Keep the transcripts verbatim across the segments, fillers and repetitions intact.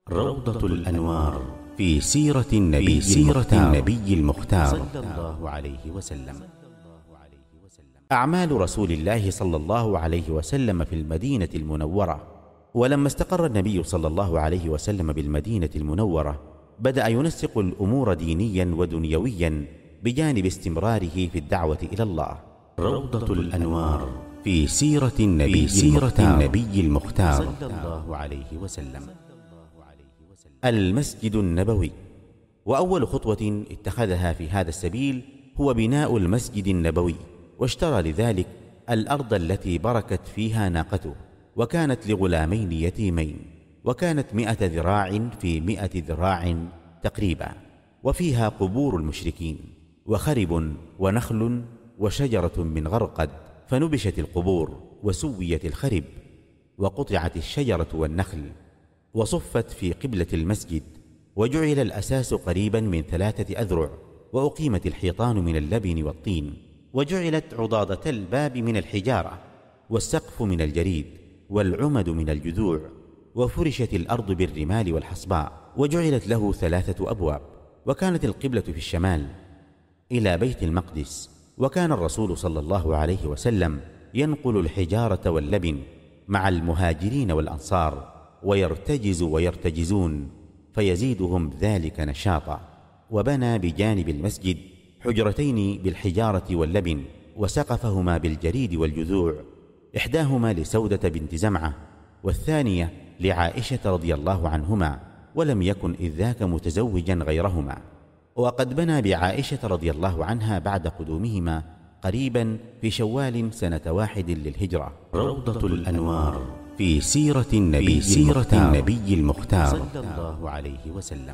روضة الأنوار في سيرة النبي, سيرة النبي المختار صلى الله عليه وسلم. أعمال رسول الله صلى الله عليه وسلم في المدينة المنورة. ولما استقر النبي صلى الله عليه وسلم بالمدينة المنورة بدأ ينسق الأمور دينيا ودنيويا بجانب استمراره في الدعوة إلى الله. روضة الأنوار في سيرة النبي, سيرة النبي المختار صلى الله عليه وسلم. المسجد النبوي. وأول خطوة اتخذها في هذا السبيل هو بناء المسجد النبوي، واشترى لذلك الأرض التي بركت فيها ناقته، وكانت لغلامين يتيمين، وكانت مئة ذراع في مئة ذراع تقريبا، وفيها قبور المشركين وخرب ونخل وشجرة من غرقد، فنبشت القبور وسويت الخرب وقطعت الشجرة والنخل وصفت في قبلة المسجد، وجعل الأساس قريبا من ثلاثة أذرع، وأقيمت الحيطان من اللبن والطين، وجعلت عضادة الباب من الحجارة، والسقف من الجريد، والعمد من الجذوع، وفرشت الأرض بالرمال والحصباء، وجعلت له ثلاثة أبواب. وكانت القبلة في الشمال إلى بيت المقدس، وكان الرسول صلى الله عليه وسلم ينقل الحجارة واللبن مع المهاجرين والأنصار، ويرتجز ويرتجزون فيزيدهم ذلك نشاطا. وبنى بجانب المسجد حجرتين بالحجارة واللبن، وسقفهما بالجريد والجذوع، إحداهما لسودة بنت زمعة، والثانية لعائشة رضي الله عنهما، ولم يكن إذ ذاك متزوجا غيرهما. وقد بنى بعائشة رضي الله عنها بعد قدومهما قريبا في شوال سنة واحد للهجرة. روضة الأنوار في سيرة النبي, سيرة النبي المختار صلى الله عليه وسلم.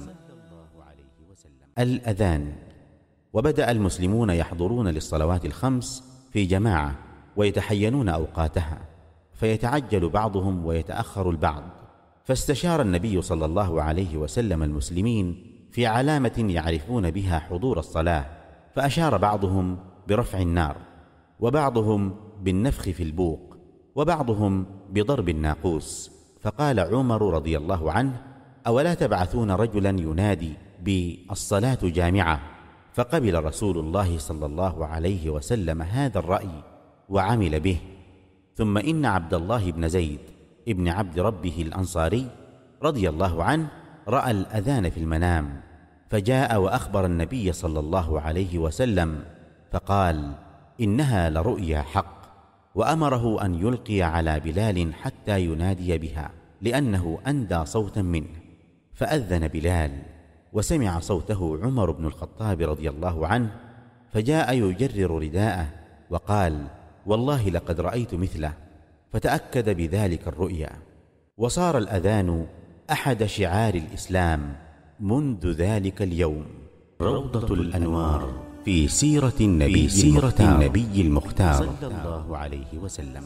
الأذان. وبدأ المسلمون يحضرون للصلوات الخمس في جماعة ويتحينون أوقاتها، فيتعجل بعضهم ويتأخر البعض، فاستشار النبي صلى الله عليه وسلم المسلمين في علامة يعرفون بها حضور الصلاة، فأشار بعضهم برفع النار، وبعضهم بالنفخ في البوق، وبعضهم بضرب الناقوس. فقال عمر رضي الله عنه: أولا تبعثون رجلا ينادي بالصلاة جامعة؟ فقبل رسول الله صلى الله عليه وسلم هذا الرأي وعمل به. ثم إن عبد الله بن زيد ابن عبد ربه الأنصاري رضي الله عنه رأى الأذان في المنام، فجاء وأخبر النبي صلى الله عليه وسلم فقال: إنها لرؤيا حق، وأمره أن يلقي على بلال حتى ينادي بها، لأنه أندى صوتا منه. فأذن بلال، وسمع صوته عمر بن الخطاب رضي الله عنه، فجاء يجرر رداءه وقال: والله لقد رأيت مثله، فتأكد بذلك الرؤيا. وصار الأذان أحد شعار الإسلام منذ ذلك اليوم. روضة الأنوار في سيرة النبي, سيرة النبي المختار صلى الله عليه وسلم.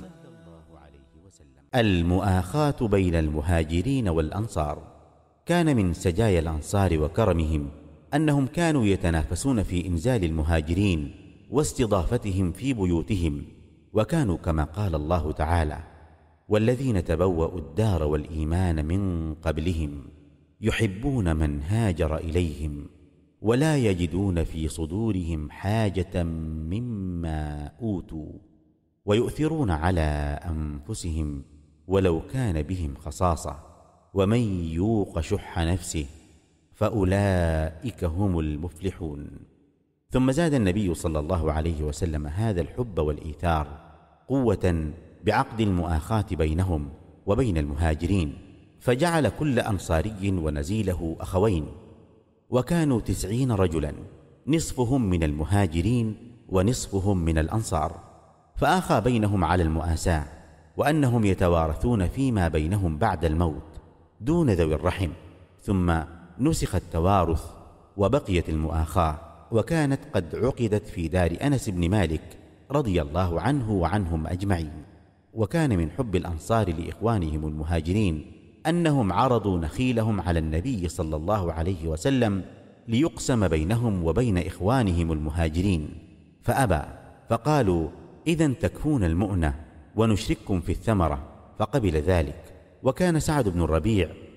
المؤاخاة بين المهاجرين والأنصار. كان من سجايا الأنصار وكرمهم أنهم كانوا يتنافسون في إنزال المهاجرين واستضافتهم في بيوتهم، وكانوا كما قال الله تعالى: والذين تبوأوا الدار والإيمان من قبلهم يحبون من هاجر إليهم ولا يجدون في صدورهم حاجة مما أوتوا ويؤثرون على أنفسهم ولو كان بهم خصاصة ومن يوق شح نفسه فأولئك هم المفلحون. ثم زاد النبي صلى الله عليه وسلم هذا الحب والإيثار قوة بعقد المؤاخاة بينهم وبين المهاجرين، فجعل كل أنصاري ونزيله أخوين، وكانوا تسعين رجلا، نصفهم من المهاجرين ونصفهم من الأنصار، فآخى بينهم على المؤاساة، وأنهم يتوارثون فيما بينهم بعد الموت دون ذوي الرحم. ثم نسخ التوارث وبقيت المؤاخاة، وكانت قد عقدت في دار أنس بن مالك رضي الله عنه وعنهم أجمعين. وكان من حب الأنصار لإخوانهم المهاجرين أنهم عرضوا نخيلهم على النبي صلى الله عليه وسلم ليقسم بينهم وبين إخوانهم المهاجرين، فأبى، فقالوا: إذن تكفون المؤنة ونشرككم في الثمرة، فقبل ذلك. وكان سعد بن الربيع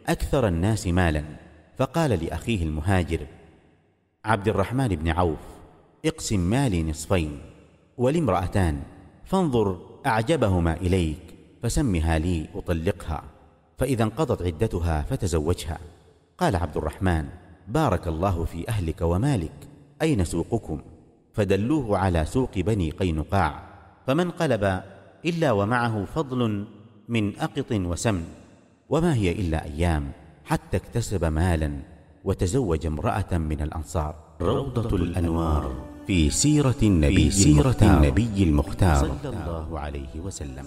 أكثر الناس مالا، فقال لأخيه المهاجر عبد الرحمن بن عوف: اقسم مالي نصفين، ولي امرأتان، فانظر أعجبهما إليك فسمها لي أطلقها، فإذا انقضت عدتها فتزوجها. قال عبد الرحمن: بارك الله في أهلك ومالك، أين سوقكم؟ فدلوه على سوق بني قينقاع، فما انقلب إلا ومعه فضل من أقط وسمن، وما هي إلا أيام حتى اكتسب مالا وتزوج امرأة من الأنصار. روضة الأنوار في سيرة النبي سيرة النبي المختار صلى الله عليه وسلم.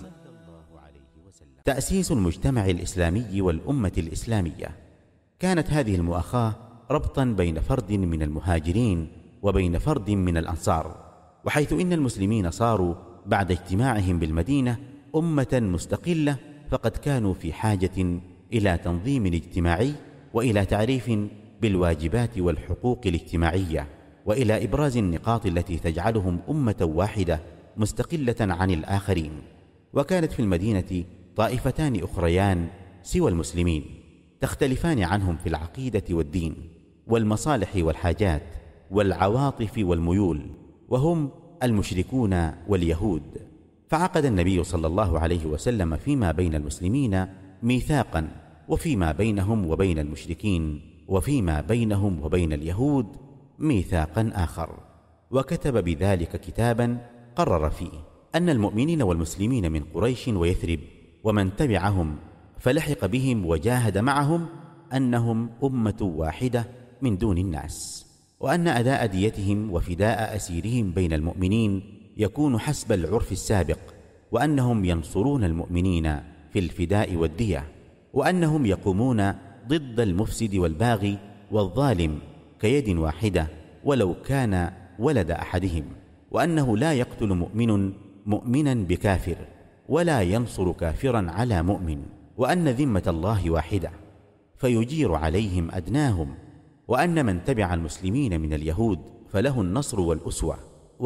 تأسيس المجتمع الإسلامي والأمة الإسلامية. كانت هذه المؤاخاة ربطا بين فرد من المهاجرين وبين فرد من الأنصار، وحيث إن المسلمين صاروا بعد اجتماعهم بالمدينة أمة مستقلة، فقد كانوا في حاجة إلى تنظيم اجتماعي، وإلى تعريف بالواجبات والحقوق الاجتماعية، وإلى إبراز النقاط التي تجعلهم أمة واحدة مستقلة عن الآخرين. وكانت في المدينة طائفتان أخريان سوى المسلمين تختلفان عنهم في العقيدة والدين والمصالح والحاجات والعواطف والميول، وهم المشركون واليهود. فعقد النبي صلى الله عليه وسلم فيما بين المسلمين ميثاقا، وفيما بينهم وبين المشركين وفيما بينهم وبين اليهود ميثاقا آخر، وكتب بذلك كتابا قرر فيه أن المؤمنين والمسلمين من قريش ويثرب ومن تبعهم فلحق بهم وجاهد معهم أنهم أمة واحدة من دون الناس، وأن أداء ديتهم وفداء أسيرهم بين المؤمنين يكون حسب العرف السابق، وأنهم ينصرون المؤمنين في الفداء والدية، وأنهم يقومون ضد المفسد والباغي والظالم كيد واحدة ولو كان ولد أحدهم، وأنه لا يقتل مؤمن مؤمنا بكافر ولا ينصر كافرا على مؤمن، وأن ذمة الله واحدة فيجير عليهم أدناهم، وأن من تبع المسلمين من اليهود فله النصر والأسوة،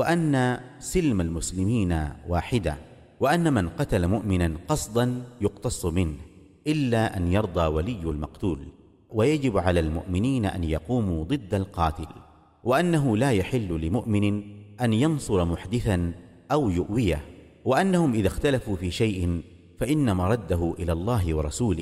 وأن سلم المسلمين واحدة، وأن من قتل مؤمنا قصدا يقتص منه إلا أن يرضى ولي المقتول، ويجب على المؤمنين أن يقوموا ضد القاتل، وأنه لا يحل لمؤمن أن ينصر محدثا أو يؤويه، وأنهم إذا اختلفوا في شيء فإن مرده إلى الله ورسوله.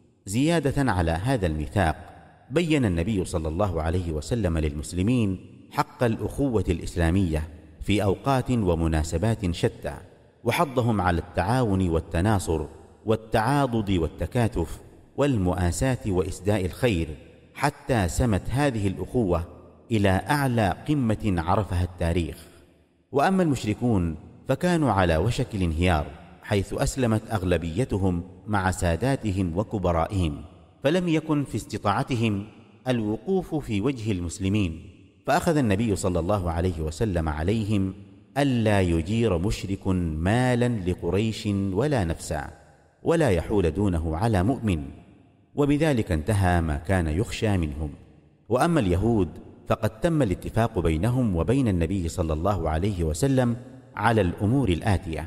زيادة على هذا الميثاق بين النبي صلى الله عليه وسلم للمسلمين حق الأخوة الإسلامية في أوقات ومناسبات شتى، وحضهم على التعاون والتناصر والتعاضد والتكاتف والمؤاساة وإسداء الخير، حتى سمت هذه الأخوة إلى أعلى قمة عرفها التاريخ. وأما المشركون فكانوا على وشك الانهيار، حيث أسلمت أغلبيتهم مع ساداتهم وكبرائهم، فلم يكن في استطاعتهم الوقوف في وجه المسلمين، فأخذ النبي صلى الله عليه وسلم عليهم ألا يجير مشرك مالا لقريش ولا نفسا، ولا يحول دونه على مؤمن، وبذلك انتهى ما كان يخشى منهم. وأما اليهود فقد تم الاتفاق بينهم وبين النبي صلى الله عليه وسلم على الأمور الآتية: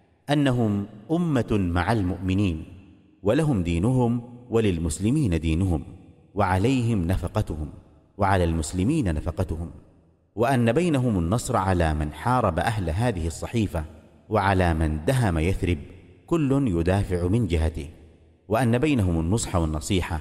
أنهم أمة مع المؤمنين، ولهم دينهم وللمسلمين دينهم، وعليهم نفقتهم وعلى المسلمين نفقتهم، وأن بينهم النصر على من حارب أهل هذه الصحيفة وعلى من دهم يثرب، كل يدافع من جهته، وأن بينهم النصح والنصيحة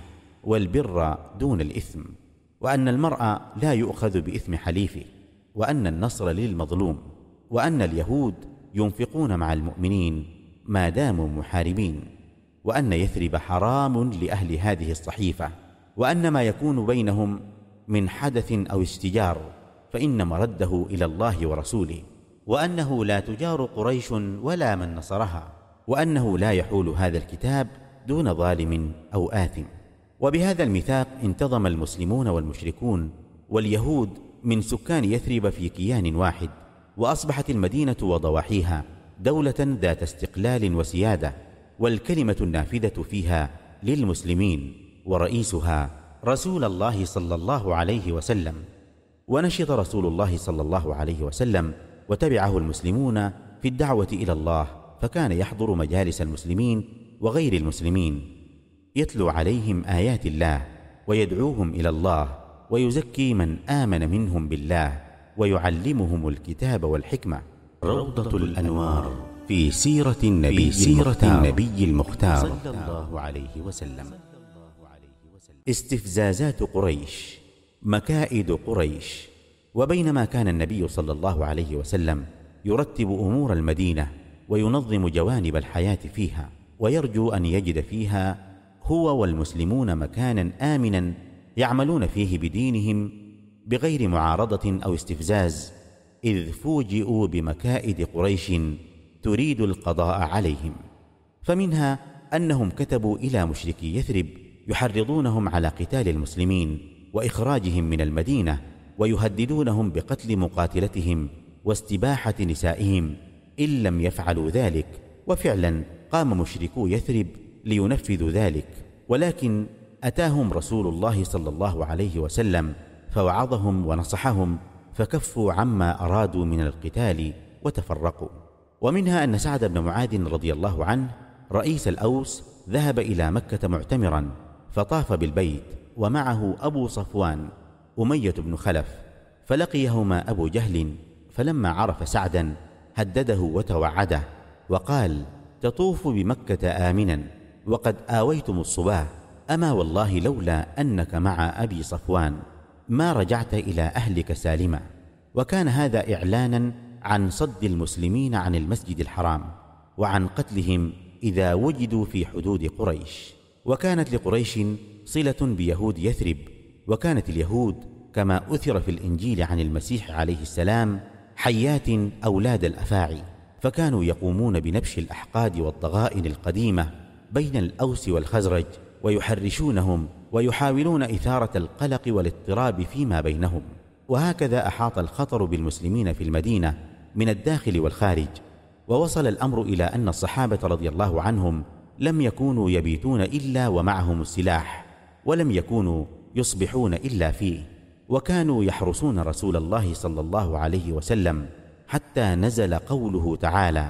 والبر دون الإثم، وأن المرء لا يؤخذ بإثم حليفه، وأن النصر للمظلوم، وأن اليهود ينفقون مع المؤمنين ما داموا محاربين، وأن يثرب حرام لأهل هذه الصحيفة، وأن ما يكون بينهم من حدث أو اشتجار فإن مرده إلى الله ورسوله، وأنه لا تجار قريش ولا من نصرها، وأنه لا يحول هذا الكتاب دون ظالم أو آثم. وبهذا الميثاق انتظم المسلمون والمشركون واليهود من سكان يثرب في كيان واحد، وأصبحت المدينة وضواحيها دولة ذات استقلال وسيادة، والكلمة النافذة فيها للمسلمين، ورئيسها رسول الله صلى الله عليه وسلم. ونشط رسول الله صلى الله عليه وسلم وتبعه المسلمون في الدعوة إلى الله، فكان يحضر مجالس المسلمين وغير المسلمين، يتلو عليهم آيات الله ويدعوهم إلى الله ويزكي من آمن منهم بالله ويعلمهم الكتاب والحكمة. روضة الأنوار في سيرة النبي, في سيرة النبي المختار صلى الله عليه وسلم. استفزازات قريش، مكائد قريش. وبينما كان النبي صلى الله عليه وسلم يرتب أمور المدينة وينظم جوانب الحياة فيها ويرجو أن يجد فيها هو والمسلمون مكانا آمنا يعملون فيه بدينهم بغير معارضة أو استفزاز، إذ فوجئوا بمكائد قريش تريد القضاء عليهم. فمنها أنهم كتبوا إلى مشركي يثرب يحرضونهم على قتال المسلمين وإخراجهم من المدينة، ويهددونهم بقتل مقاتلتهم واستباحة نسائهم إن لم يفعلوا ذلك. وفعلا قام مشركو يثرب لينفذوا ذلك، ولكن أتاهم رسول الله صلى الله عليه وسلم فوعظهم ونصحهم فكفوا عما أرادوا من القتال وتفرقوا. ومنها أن سعد بن معاذ رضي الله عنه رئيس الأوس ذهب إلى مكة معتمرا فطاف بالبيت ومعه أبو صفوان أمية بن خلف، فلقيهما أبو جهل، فلما عرف سعدا هدده وتوعده وقال: تطوف بمكة آمنا وقد آويتم الصباه، أما والله لولا أنك مع أبي صفوان ما رجعت إلى أهلك سالما. وكان هذا إعلانا عن صد المسلمين عن المسجد الحرام وعن قتلهم إذا وجدوا في حدود قريش. وكانت لقريش صلة بيهود يثرب، وكانت اليهود كما أثر في الإنجيل عن المسيح عليه السلام حيات أولاد الأفاعي، فكانوا يقومون بنبش الأحقاد والضغائن القديمة بين الأوس والخزرج ويحرشونهم ويحاولون إثارة القلق والاضطراب فيما بينهم. وهكذا أحاط الخطر بالمسلمين في المدينة من الداخل والخارج، ووصل الأمر إلى أن الصحابة رضي الله عنهم لم يكونوا يبيتون إلا ومعهم السلاح، ولم يكونوا يصبحون إلا فيه، وكانوا يحرسون رسول الله صلى الله عليه وسلم حتى نزل قوله تعالى: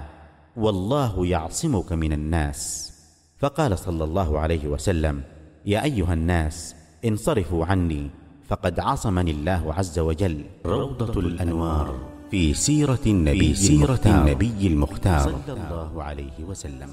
والله يعصمك من الناس. فقال صلى الله عليه وسلم: يا أيها الناس انصرفوا عني فقد عصمني الله عز وجل. روضة الأنوار في سيرة النبي, في سيرة النبي المختار صلى الله عليه وسلم.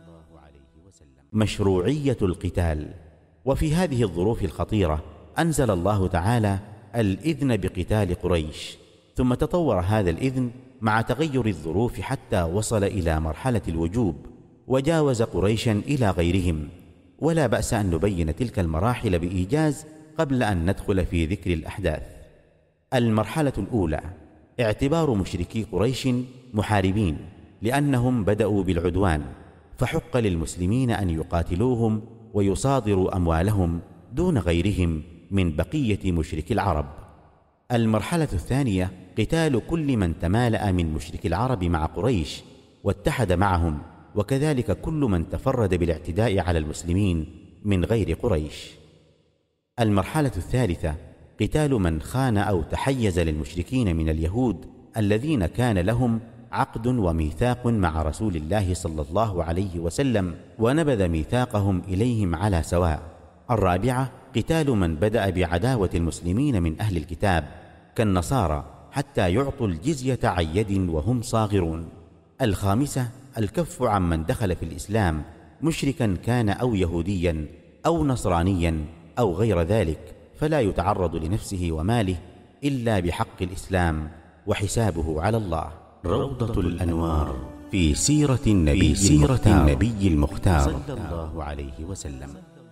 مشروعية القتال. وفي هذه الظروف الخطيرة أنزل الله تعالى الإذن بقتال قريش، ثم تطور هذا الإذن مع تغير الظروف حتى وصل إلى مرحلة الوجوب، وجاوز قريشا إلى غيرهم. ولا بأس أن نبين تلك المراحل بإيجاز قبل أن ندخل في ذكر الأحداث. المرحلة الأولى: اعتبار مشركي قريش محاربين لأنهم بدأوا بالعدوان، فحق للمسلمين أن يقاتلوهم ويصادروا أموالهم دون غيرهم من بقية مشركي العرب. المرحلة الثانية: قتال كل من تمالأ من مشركي العرب مع قريش واتحد معهم، وكذلك كل من تفرد بالاعتداء على المسلمين من غير قريش. المرحلة الثالثة: قتال من خان أو تحيز للمشركين من اليهود الذين كان لهم عقد وميثاق مع رسول الله صلى الله عليه وسلم ونبذ ميثاقهم إليهم على سواء. الرابعة: قتال من بدأ بعداوة المسلمين من أهل الكتاب كالنصارى حتى يعطوا الجزية عن يد وهم صاغرون. الخامسة: الكف عن من دخل في الإسلام مشركا كان أو يهوديا أو نصرانيا أو غير ذلك، فلا يتعرض لنفسه وماله إلا بحق الإسلام وحسابه على الله. روضة الأنوار في سيرة النبي, في سيرة النبي المختار صلى الله عليه وسلم.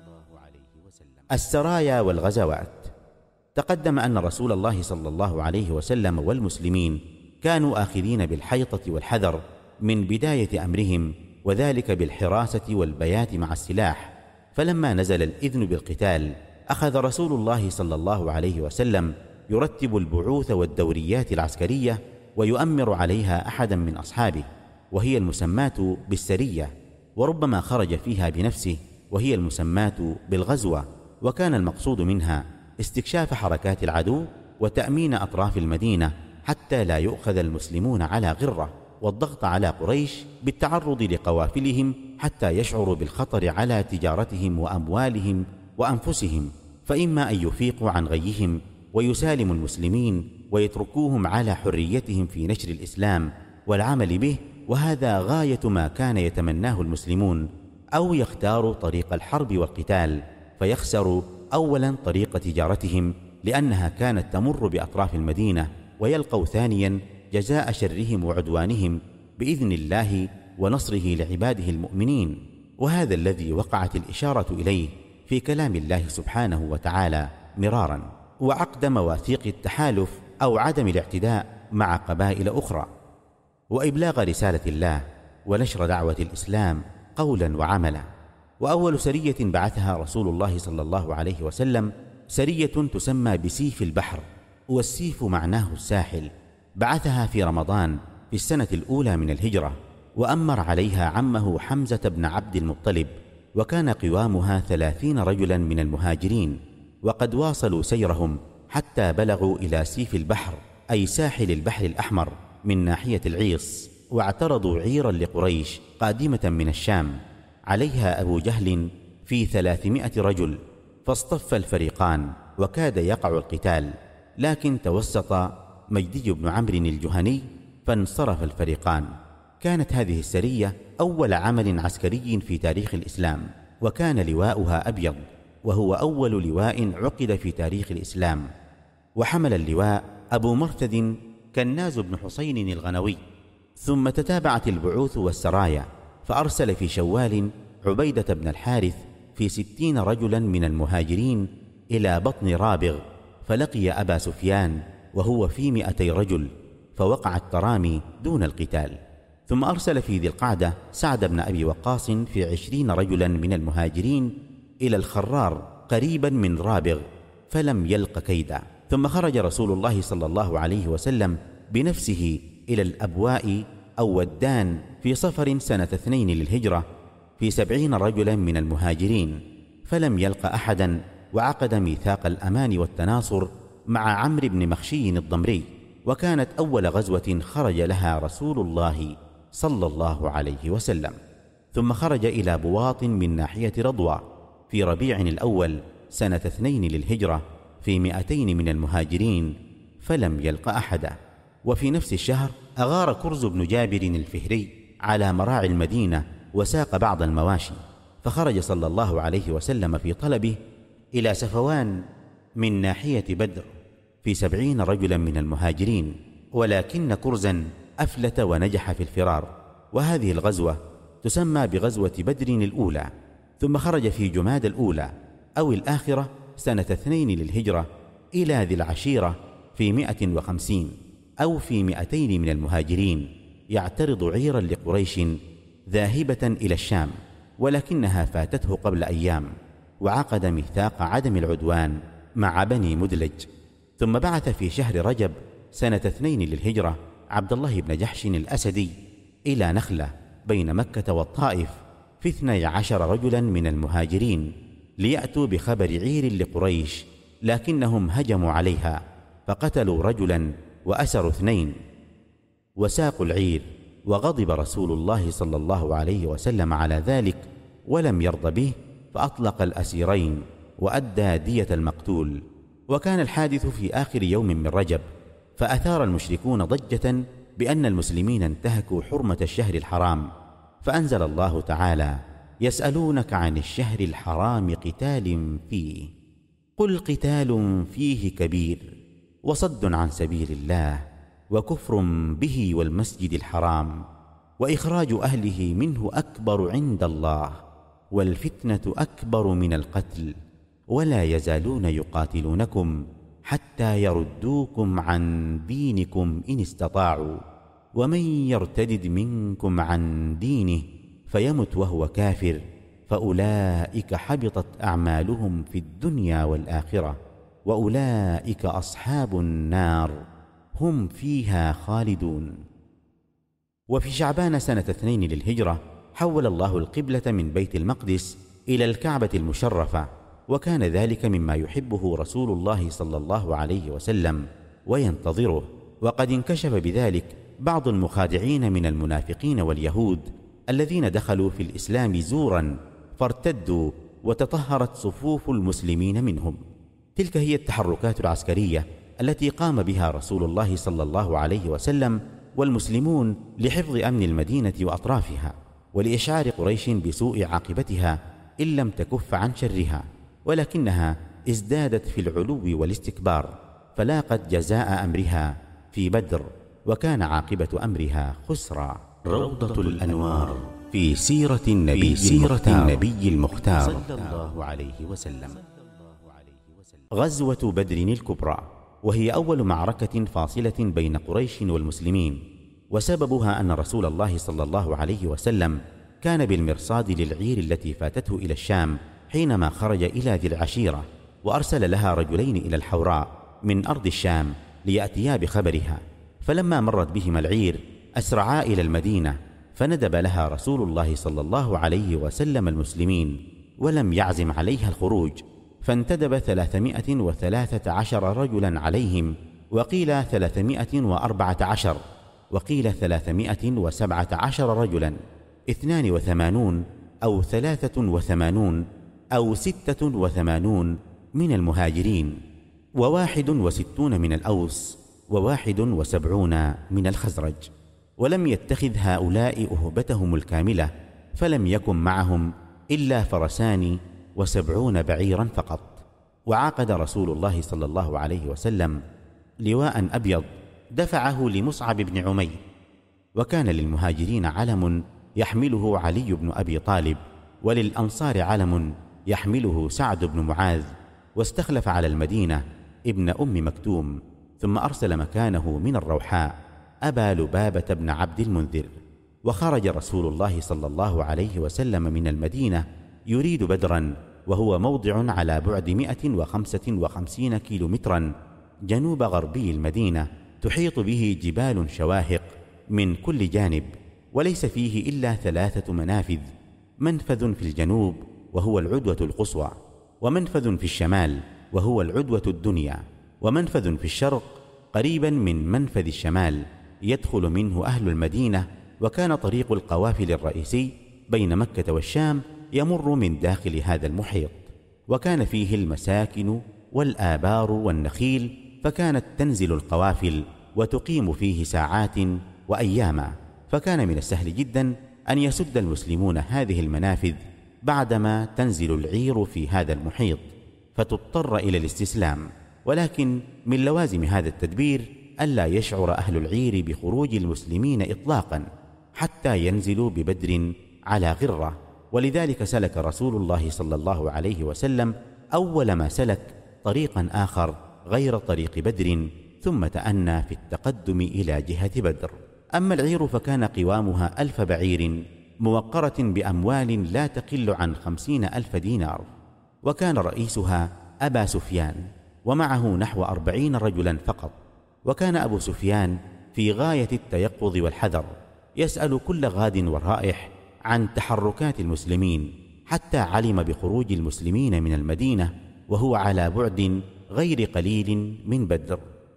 السرايا والغزوات. تقدم أن رسول الله صلى الله عليه وسلم والمسلمين كانوا آخذين بالحيطة والحذر من بداية أمرهم، وذلك بالحراسة والبيات مع السلاح. فلما نزل الإذن بالقتال أخذ رسول الله صلى الله عليه وسلم يرتب البعوث والدوريات العسكرية ويؤمر عليها أحدا من أصحابه، وهي المسماة بالسرية، وربما خرج فيها بنفسه، وهي المسماة بالغزوة. وكان المقصود منها استكشاف حركات العدو وتأمين أطراف المدينة حتى لا يؤخذ المسلمون على غرة. والضغط على قريش بالتعرض لقوافلهم حتى يشعروا بالخطر على تجارتهم وأموالهم وأنفسهم، فإما أن يفيقوا عن غيهم ويسالموا المسلمين ويتركوهم على حريتهم في نشر الإسلام والعمل به، وهذا غاية ما كان يتمناه المسلمون، أو يختاروا طريق الحرب والقتال فيخسروا أولا طريق تجارتهم لأنها كانت تمر بأطراف المدينة، ويلقوا ثانيا جزاء شرهم وعدوانهم بإذن الله ونصره لعباده المؤمنين. وهذا الذي وقعت الإشارة إليه في كلام الله سبحانه وتعالى مرارا، وعقد مواثيق التحالف أو عدم الاعتداء مع قبائل أخرى، وإبلاغ رسالة الله ونشر دعوة الإسلام قولا وعملا. وأول سرية بعثها رسول الله صلى الله عليه وسلم سرية تسمى بسيف البحر، والسيف معناه الساحل، بعثها في رمضان في السنة الأولى من الهجرة، وأمر عليها عمه حمزة بن عبد المطلب، وكان قوامها ثلاثين رجلا من المهاجرين، وقد واصلوا سيرهم حتى بلغوا إلى سيف البحر أي ساحل البحر الأحمر من ناحية العيص، واعترضوا عيرا لقريش قادمة من الشام عليها أبو جهل في ثلاثمائة رجل، فاصطف الفريقان وكاد يقع القتال، لكن توسط مجدي بن عمرو الجهني فانصرف الفريقان. كانت هذه السرية أول عمل عسكري في تاريخ الإسلام، وكان لواؤها أبيض، وهو أول لواء عقد في تاريخ الإسلام، وحمل اللواء أبو مرثد كناز بن حسين الغنوي. ثم تتابعت البعوث والسرايا، فأرسل في شوال عبيدة بن الحارث في ستين رجلا من المهاجرين إلى بطن رابغ، فلقي أبا سفيان وهو في مئتي رجل، فوقع الترامي دون القتال. ثم أرسل في ذي القعدة سعد بن أبي وقاص في عشرين رجلا من المهاجرين إلى الخرار قريبا من رابغ، فلم يلق كيدا. ثم خرج رسول الله صلى الله عليه وسلم بنفسه إلى الأبواء أو ودان في صفر سنة اثنين للهجرة في سبعين رجلا من المهاجرين، فلم يلق أحدا، وعقد ميثاق الأمان والتناصر مع عمرو بن مخشي الضمري، وكانت أول غزوة خرج لها رسول الله صلى الله عليه وسلم. ثم خرج إلى بواط من ناحية رضوى في ربيع الأول سنة اثنين للهجرة في مئتين من المهاجرين، فلم يلق أحدا. وفي نفس الشهر أغار كرز بن جابر الفهري على مراعي المدينة وساق بعض المواشي، فخرج صلى الله عليه وسلم في طلبه إلى سفوان من ناحية بدر في سبعين رجلا من المهاجرين، ولكن كرزا أفلت ونجح في الفرار. وهذه الغزوة تسمى بغزوة بدر الأولى. ثم خرج في جماد الأولى أو الآخرة سنة اثنين للهجرة إلى ذي العشيرة في مئة وخمسين أو في مئتين من المهاجرين، يعترض عيرا لقريش ذاهبة إلى الشام، ولكنها فاتته قبل أيام، وعقد ميثاق عدم العدوان مع بني مدلج. ثم بعث في شهر رجب سنة اثنين للهجرة عبد الله بن جحش الأسدي إلى نخلة بين مكة والطائف في اثني عشر رجلا من المهاجرين ليأتوا بخبر عير لقريش، لكنهم هجموا عليها فقتلوا رجلا وأسروا اثنين وساقوا العير، وغضب رسول الله صلى الله عليه وسلم على ذلك ولم يرض به، فأطلق الأسيرين وأدى دية المقتول. وكان الحادث في آخر يوم من رجب، فأثار المشركون ضجة بأن المسلمين انتهكوا حرمة الشهر الحرام، فأنزل الله تعالى: يسألونك عن الشهر الحرام قتال فيه قل قتال فيه كبير وصد عن سبيل الله وكفر به والمسجد الحرام وإخراج أهله منه أكبر عند الله والفتنة أكبر من القتل ولا يزالون يقاتلونكم حتى يردوكم عن دينكم إن استطاعوا ومن يرتدد منكم عن دينه فيمت وهو كافر فأولئك حبطت أعمالهم في الدنيا والآخرة وأولئك أصحاب النار هم فيها خالدون. وفي شعبان سنة اثنين للهجرة حول الله القبلة من بيت المقدس إلى الكعبة المشرفة، وكان ذلك مما يحبه رسول الله صلى الله عليه وسلم وينتظره، وقد انكشف بذلك بعض المخادعين من المنافقين واليهود الذين دخلوا في الإسلام زورا فارتدوا وتطهرت صفوف المسلمين منهم. تلك هي التحركات العسكرية التي قام بها رسول الله صلى الله عليه وسلم والمسلمون لحفظ أمن المدينة وأطرافها، ولإشعار قريش بسوء عاقبتها إن لم تكف عن شرها، ولكنها ازدادت في العلو والاستكبار، فلاقت جزاء أمرها في بدر، وكان عاقبة أمرها خسرا. روضة الأنوار في سيرة النبي, في سيرة النبي المختار صلى الله عليه وسلم. غزوة بدر الكبرى، وهي أول معركة فاصلة بين قريش والمسلمين، وسببها أن رسول الله صلى الله عليه وسلم كان بالمرصاد للعير التي فاتته إلى الشام حينما خرج إلى ذي العشيرة، وأرسل لها رجلين إلى الحوراء من أرض الشام ليأتيا بخبرها، فلما مرت بهما العير أسرعا إلى المدينة، فندب لها رسول الله صلى الله عليه وسلم المسلمين ولم يعزم عليها الخروج، فانتدب ثلاثمائة وثلاثة عشر رجلا عليهم، وقيل ثلاثمائة وأربعة عشر، وقيل ثلاثمائة وسبعة عشر رجلا، اثنان وثمانون أو ثلاثة وثمانون أو ستة وثمانون من المهاجرين، وواحد وستون من الأوس، وواحد وسبعون من الخزرج. ولم يتخذ هؤلاء أهبتهم الكاملة، فلم يكن معهم إلا فرسان وسبعون بعيرا فقط. وعقد رسول الله صلى الله عليه وسلم لواء أبيض دفعه لمصعب بن عمير، وكان للمهاجرين علم يحمله علي بن أبي طالب، وللأنصار علم يحمله سعد بن معاذ، واستخلف على المدينة ابن أم مكتوم، ثم أرسل مكانه من الروحاء أبا لبابة بن عبد المنذر. وخرج رسول الله صلى الله عليه وسلم من المدينة يريد بدرا، وهو موضع على بعد مئة وخمسة وخمسين كيلومترا جنوب غربي المدينة، تحيط به جبال شواهق من كل جانب، وليس فيه إلا ثلاثة منافذ: منفذ في الجنوب وهو العدوة القصوى، ومنفذ في الشمال وهو العدوة الدنيا، ومنفذ في الشرق قريبا من منفذ الشمال يدخل منه أهل المدينة. وكان طريق القوافل الرئيسي بين مكة والشام يمر من داخل هذا المحيط، وكان فيه المساكن والآبار والنخيل، فكانت تنزل القوافل وتقيم فيه ساعات وأياما، فكان من السهل جدا أن يسد المسلمون هذه المنافذ بعدما تنزل العير في هذا المحيط، فتضطر إلى الاستسلام. ولكن من لوازم هذا التدبير ألا يشعر أهل العير بخروج المسلمين إطلاقا حتى ينزلوا ببدر على غرة، ولذلك سلك رسول الله صلى الله عليه وسلم أول ما سلك طريقا آخر غير طريق بدر، ثم تأنى في التقدم إلى جهة بدر. أما العير فكان قوامها ألف بعير موقرة بأموال لا تقل عن خمسين ألف دينار، وكان رئيسها أبا سفيان، ومعه نحو أربعين رجلا فقط. وكان أبو سفيان في غاية التيقظ والحذر، يسأل كل غاد ورائح عن تحركات المسلمين، حتى علم بخروج المسلمين من المدينة وهو على بعد غير قليل من بدر،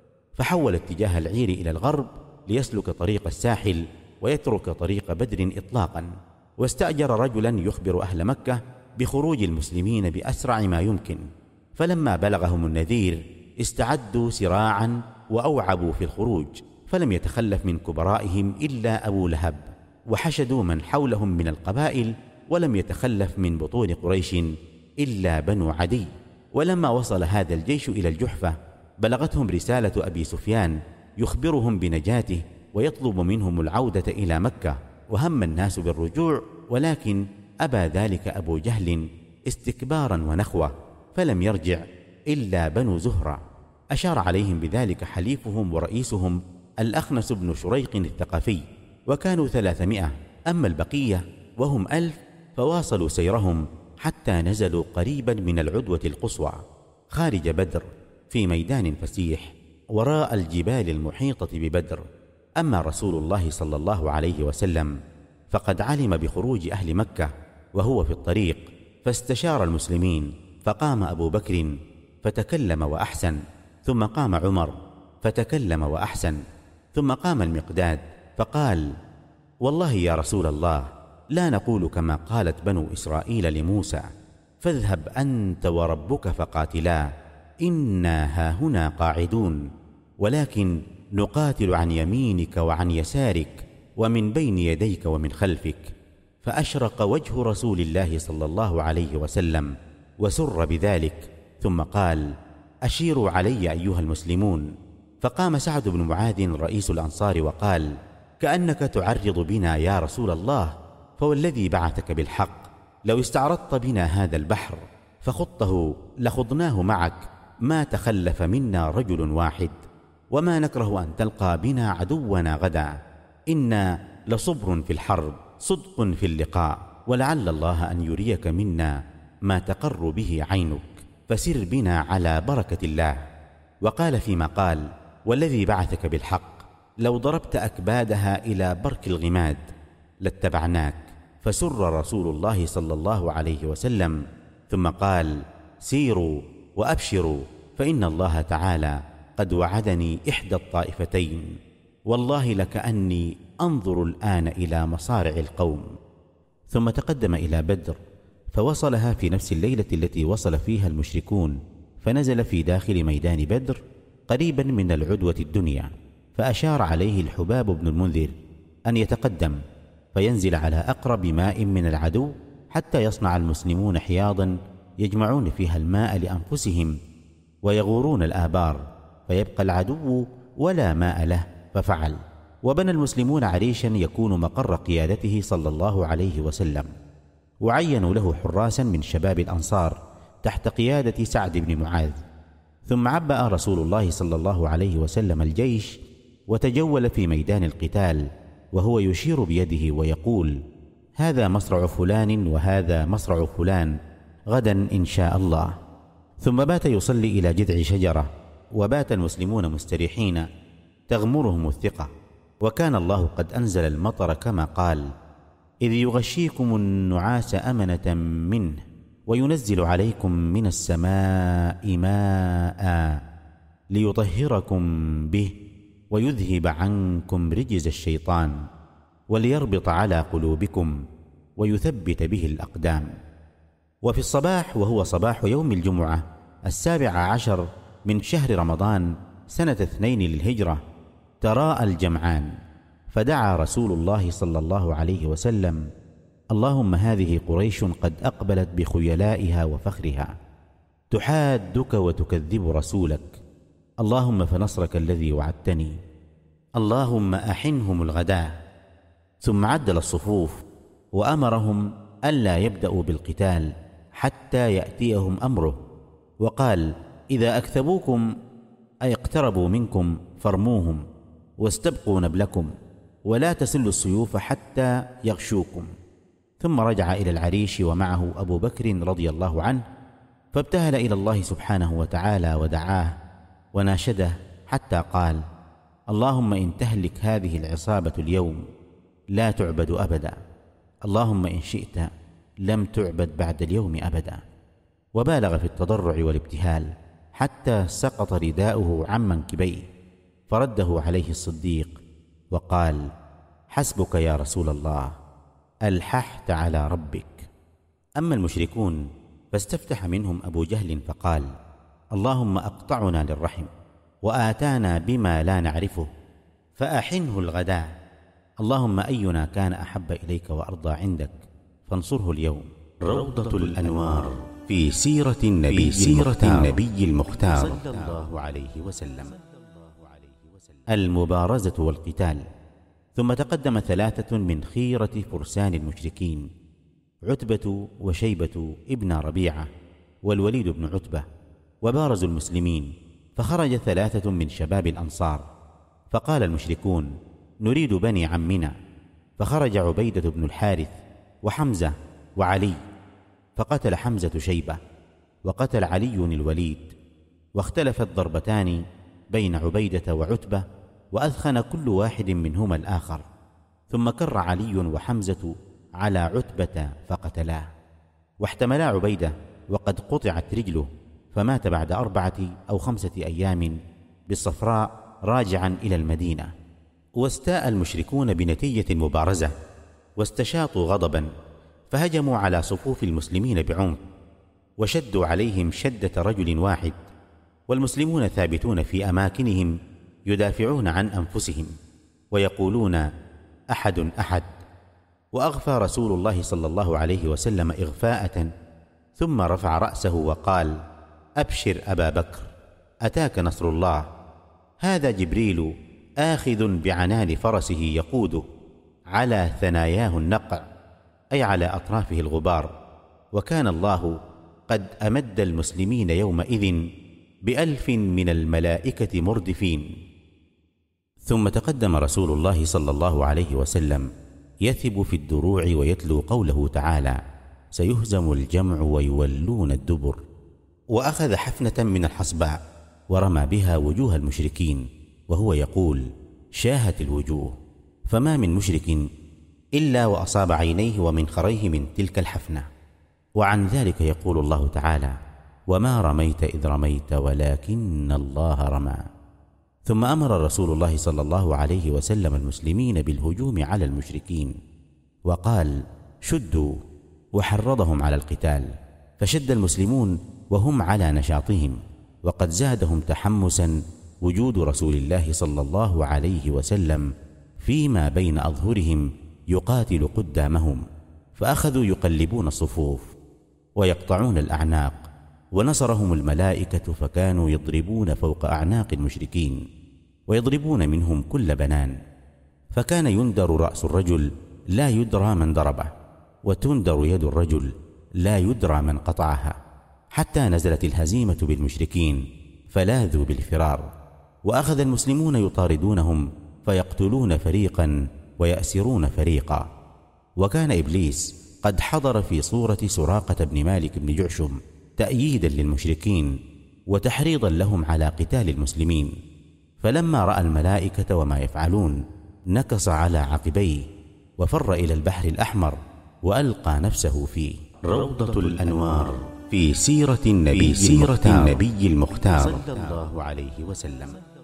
فحول اتجاه العير إلى الغرب ليسلك طريق الساحل ويترك طريق بدر إطلاقا، واستأجر رجلا يخبر أهل مكة بخروج المسلمين بأسرع ما يمكن. فلما بلغهم النذير استعدوا سراعا وأوعبوا في الخروج، فلم يتخلف من كبرائهم إلا أبو لهب، وحشدوا من حولهم من القبائل، ولم يتخلف من بطون قريش إلا بنو عدي. ولما وصل هذا الجيش إلى الجحفة بلغتهم رسالة أبي سفيان يخبرهم بنجاته ويطلب منهم العودة إلى مكة، وهم الناس بالرجوع، ولكن أبى ذلك أبو جهل استكبارا ونخوة، فلم يرجع إلا بنو زهرة. أشار عليهم بذلك حليفهم ورئيسهم الأخنس بن شريق الثقفي، وكانوا ثلاثمائة. أما البقية وهم ألف فواصلوا سيرهم حتى نزلوا قريبا من العدوة القصوى خارج بدر في ميدان فسيح وراء الجبال المحيطة ببدر. أما رسول الله صلى الله عليه وسلم فقد علم بخروج أهل مكة وهو في الطريق، فاستشار المسلمين، فقام أبو بكر فتكلم وأحسن، ثم قام عمر فتكلم وأحسن، ثم قام المقداد فقال: والله يا رسول الله، لا نقول كما قالت بنو إسرائيل لموسى: فاذهب أنت وربك فقاتلا إنا هاهنا قاعدون، ولكن نقاتل عن يمينك وعن يسارك ومن بين يديك ومن خلفك. فأشرق وجه رسول الله صلى الله عليه وسلم وسر بذلك، ثم قال: أشيروا علي أيها المسلمون. فقام سعد بن معاذ رئيس الأنصار وقال: كأنك تعرض بنا يا رسول الله، فوالذي بعثك بالحق لو استعرضت بنا هذا البحر فخضته لخضناه معك، ما تخلف منا رجل واحد، وما نكره أن تلقى بنا عدونا غدا، إنا لصبر في الحرب صدق في اللقاء، ولعل الله أن يريك منا ما تقر به عينك، فسر بنا على بركة الله. وقال فيما قال: والذي بعثك بالحق لو ضربت أكبادها إلى برك الغماد لاتبعناك. فسر رسول الله صلى الله عليه وسلم، ثم قال: سيروا وأبشروا، فإن الله تعالى قد وعدني إحدى الطائفتين، والله لكأني أنظر الآن إلى مصارع القوم. ثم تقدم إلى بدر، فوصلها في نفس الليلة التي وصل فيها المشركون، فنزل في داخل ميدان بدر قريبا من العدوة الدنيا، فأشار عليه الحباب بن المنذر أن يتقدم فينزل على أقرب ماء من العدو، حتى يصنع المسلمون حياضا يجمعون فيها الماء لأنفسهم ويغورون الآبار، فيبقى العدو ولا ماء له. ففعل، وبنى المسلمون عريشا يكون مقر قيادته صلى الله عليه وسلم، وعينوا له حراسا من شباب الأنصار تحت قيادة سعد بن معاذ. ثم عبأ رسول الله صلى الله عليه وسلم الجيش وتجول في ميدان القتال، وهو يشير بيده ويقول: هذا مصرع فلان وهذا مصرع فلان غدا إن شاء الله. ثم بات يصلي إلى جذع شجرة، وبات المسلمون مستريحين تغمرهم الثقة، وكان الله قد أنزل المطر كما قال: إذ يغشيكم النعاس أمنة منه وينزل عليكم من السماء ماء ليطهركم به ويذهب عنكم رجز الشيطان وليربط على قلوبكم ويثبت به الأقدام. وفي الصباح، وهو صباح يوم الجمعة السابع عشر من شهر رمضان سنة اثنين للهجرة، تراءى الجمعان، فدعا رسول الله صلى الله عليه وسلم: اللهم هذه قريش قد أقبلت بخيلائها وفخرها تحادك وتكذب رسولك، اللهم فنصرك الذي وعدتني، اللهم أحنهم الغداء. ثم عدل الصفوف وأمرهم ألا يبدأوا بالقتال حتى يأتيهم أمره، وقال: إذا أكثبوكم أي اقتربوا منكم فارموهم واستبقوا نبلكم، ولا تسلوا السيوف حتى يغشوكم. ثم رجع إلى العريش ومعه أبو بكر رضي الله عنه، فابتهل إلى الله سبحانه وتعالى ودعاه وناشده حتى قال: اللهم إن تهلك هذه العصابة اليوم لا تعبد أبدا، اللهم إن شئت لم تعبد بعد اليوم أبدا. وبالغ في التضرع والابتهال حتى سقط رداؤه عن منكبيه، فرده عليه الصديق وقال: حسبك يا رسول الله، ألححت على ربك. أما المشركون فاستفتح منهم أبو جهل فقال: اللهم أقطعنا للرحم وآتانا بما لا نعرفه فأحنه الغداء، اللهم أينا كان أحب إليك وأرضى عندك فانصره اليوم. روضة الأنوار في سيرة النبي, في سيرة النبي المختار صلى الله عليه وسلم. المبارزة والقتال. ثم تقدم ثلاثة من خيرة فرسان المشركين: عتبة وشيبة ابن ربيعة والوليد بن عتبة، وبارزوا المسلمين، فخرج ثلاثة من شباب الأنصار، فقال المشركون: نريد بني عمنا، فخرج عبيدة بن الحارث وحمزة وعلي، فقتل حمزة شيبة وقتل علي الوليد، واختلفت ضربتان بين عبيدة وعتبة، وأثخن كل واحد منهما الآخر، ثم كر علي وحمزة على عتبة فقتلاه، واحتملا عبيدة وقد قطعت رجله، فمات بعد أربعة أو خمسة أيام بالصفراء راجعا إلى المدينة. واستاء المشركون بنتيجة المبارزة واستشاطوا غضبا، فهجموا على صفوف المسلمين بعنف وشدوا عليهم شدة رجل واحد، والمسلمون ثابتون في أماكنهم يدافعون عن أنفسهم ويقولون أحد أحد. وأغفى رسول الله صلى الله عليه وسلم إغفاءة، ثم رفع رأسه وقال: أبشر أبا بكر، أتاك نصر الله، هذا جبريل آخذ بعنان فرسه يقوده، على ثناياه النقع، أي على أطرافه الغبار، وكان الله قد أمد المسلمين يومئذ بألف من الملائكة مردفين. ثم تقدم رسول الله صلى الله عليه وسلم يثب في الدروع ويتلو قوله تعالى: سيهزم الجمع ويولون الدبر، وأخذ حفنة من الحصباء ورمى بها وجوه المشركين وهو يقول: شاهت الوجوه، فما من مشرك إلا وأصاب عينيه ومنخريه من تلك الحفنة. وعن ذلك يقول الله تعالى: وما رميت إذ رميت ولكن الله رمى. ثم أمر رسول الله صلى الله عليه وسلم المسلمين بالهجوم على المشركين وقال: شدوا، وحرضهم على القتال، فشد المسلمون وهم على نشاطهم، وقد زادهم تحمسا وجود رسول الله صلى الله عليه وسلم فيما بين أظهرهم يقاتل قدامهم، فأخذوا يقلبون الصفوف ويقطعون الأعناق، ونصرهم الملائكة فكانوا يضربون فوق أعناق المشركين ويضربون منهم كل بنان، فكان يندر رأس الرجل لا يدرى من ضربه، وتندر يد الرجل لا يدرى من قطعها، حتى نزلت الهزيمة بالمشركين فلاذوا بالفرار، وأخذ المسلمون يطاردونهم فيقتلون فريقا ويأسرون فريقا. وكان إبليس قد حضر في صورة سراقة بن مالك بن جعشم تأييدا للمشركين وتحريضا لهم على قتال المسلمين، فلما رأى الملائكة وما يفعلون نكص على عقبيه وفر إلى البحر الأحمر وألقى نفسه فيه. روضة الأنوار في سيرة النبي, في سيرة النبي المختار صلى الله عليه وسلم.